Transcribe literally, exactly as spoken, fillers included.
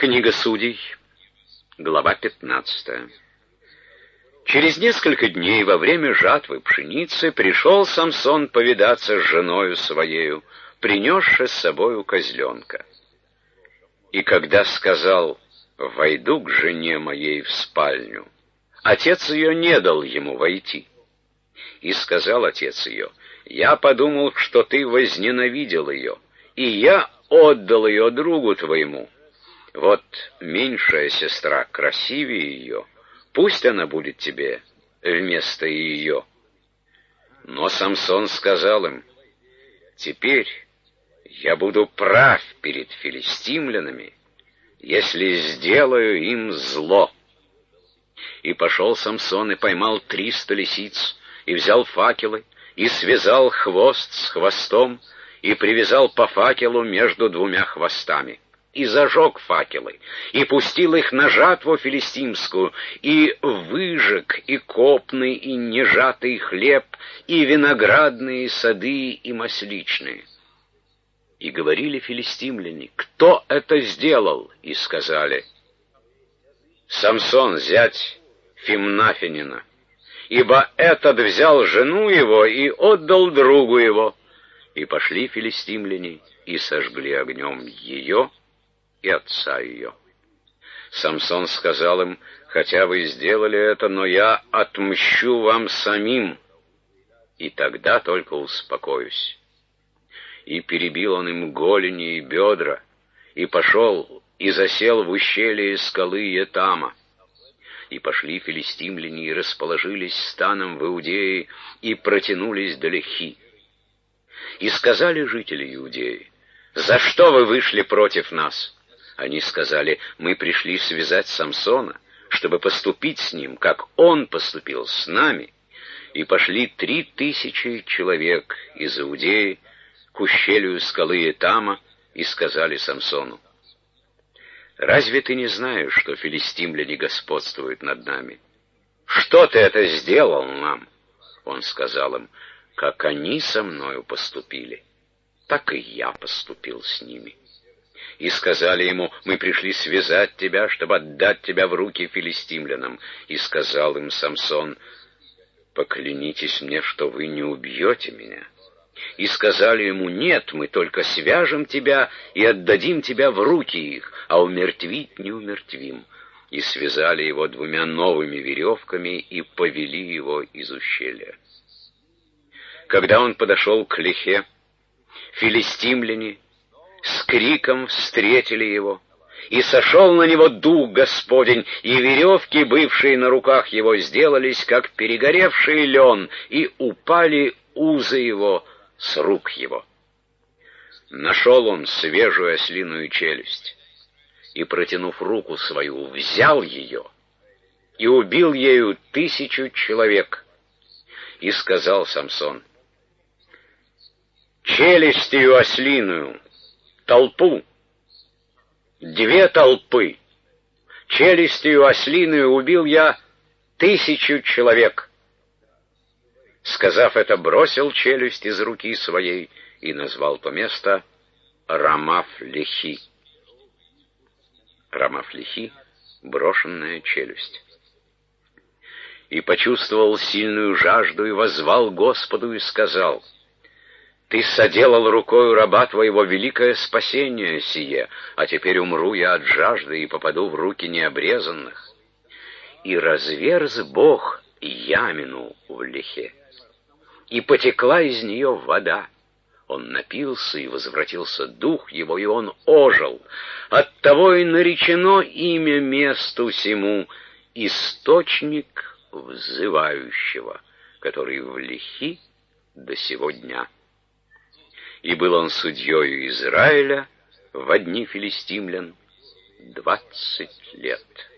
Книга Судей, глава пятнадцатая. Через несколько дней во время жатвы пшеницы пришел Самсон повидаться с женою своею, принесши с собою козленка. И когда сказал: «Войду к жене моей в спальню», отец ее не дал ему войти. И сказал отец ее: «Я подумал, что ты возненавидел ее, и я отдал ее другу твоему. Вот меньшая сестра красивее ее, пусть она будет тебе вместо ее». Но Самсон сказал им: «Теперь я буду прав перед филистимлянами, если сделаю им зло». И пошел Самсон и поймал триста лисиц, и взял факелы, и связал хвост с хвостом, и привязал по факелу между двумя хвостами, и зажег факелы, и пустил их на жатву филистимскую, и выжег и копный, и нежатый хлеб, и виноградные сады, и масличные. И говорили филистимляне: «Кто это сделал?» И сказали: «Самсон, зять Фимнафинина, ибо этот взял жену его и отдал другу его». И пошли филистимляне и сожгли огнем ее и отца ее. Самсон сказал им: «Хотя вы сделали это, но я отмщу вам самим, и тогда только успокоюсь». И перебил он им голени и бедра, и пошел и засел в ущелье скалы Етама. И пошли филистимляне и расположились станом в Иудее, и протянулись до Лехи. И сказали жители Иудеи: «За что вы вышли против нас?» Они сказали: «Мы пришли связать Самсона, чтобы поступить с ним, как он поступил с нами». И пошли три тысячи человек из Иудеи к ущелью скалы Етама, и сказали Самсону: «Разве ты не знаешь, что филистимляне господствуют над нами? Что ты это сделал нам?» Он сказал им: «Как они со мною поступили, так и я поступил с ними». И сказали ему: «Мы пришли связать тебя, чтобы отдать тебя в руки филистимлянам». И сказал им Самсон: «Поклянитесь мне, что вы не убьете меня». И сказали ему: «Нет, мы только свяжем тебя и отдадим тебя в руки их, а умертвить не умертвим». И связали его двумя новыми веревками и повели его из ущелья. Когда он подошел к Лехе, филистимляне с криком встретили его, и сошел на него дух Господень, и веревки, бывшие на руках его, сделались, как перегоревший лен, и упали узы его с рук его. Нашел он свежую ослиную челюсть, и, протянув руку свою, взял ее, и убил ею тысячу человек. И сказал Самсон: «Челюстью ослиную толпу, две толпы, челюстью ослиную убил я тысячу человек». Сказав это, бросил челюсть из руки своей и назвал то место Рамаф-Лехи. Рамаф-Лехи — брошенная челюсть. И почувствовал сильную жажду, и воззвал Господу, и сказал: «Ты соделал рукою раба твоего великое спасение сие, а теперь умру я от жажды и попаду в руки необрезанных». И разверз Бог ямину в Лехе, и потекла из нее вода. Он напился, и возвратился дух его, и он ожил. Оттого и наречено имя месту сему «Источник взывающего», который в Лехи до сего дня. И был он судьею Израиля во дни филистимлян двадцать лет.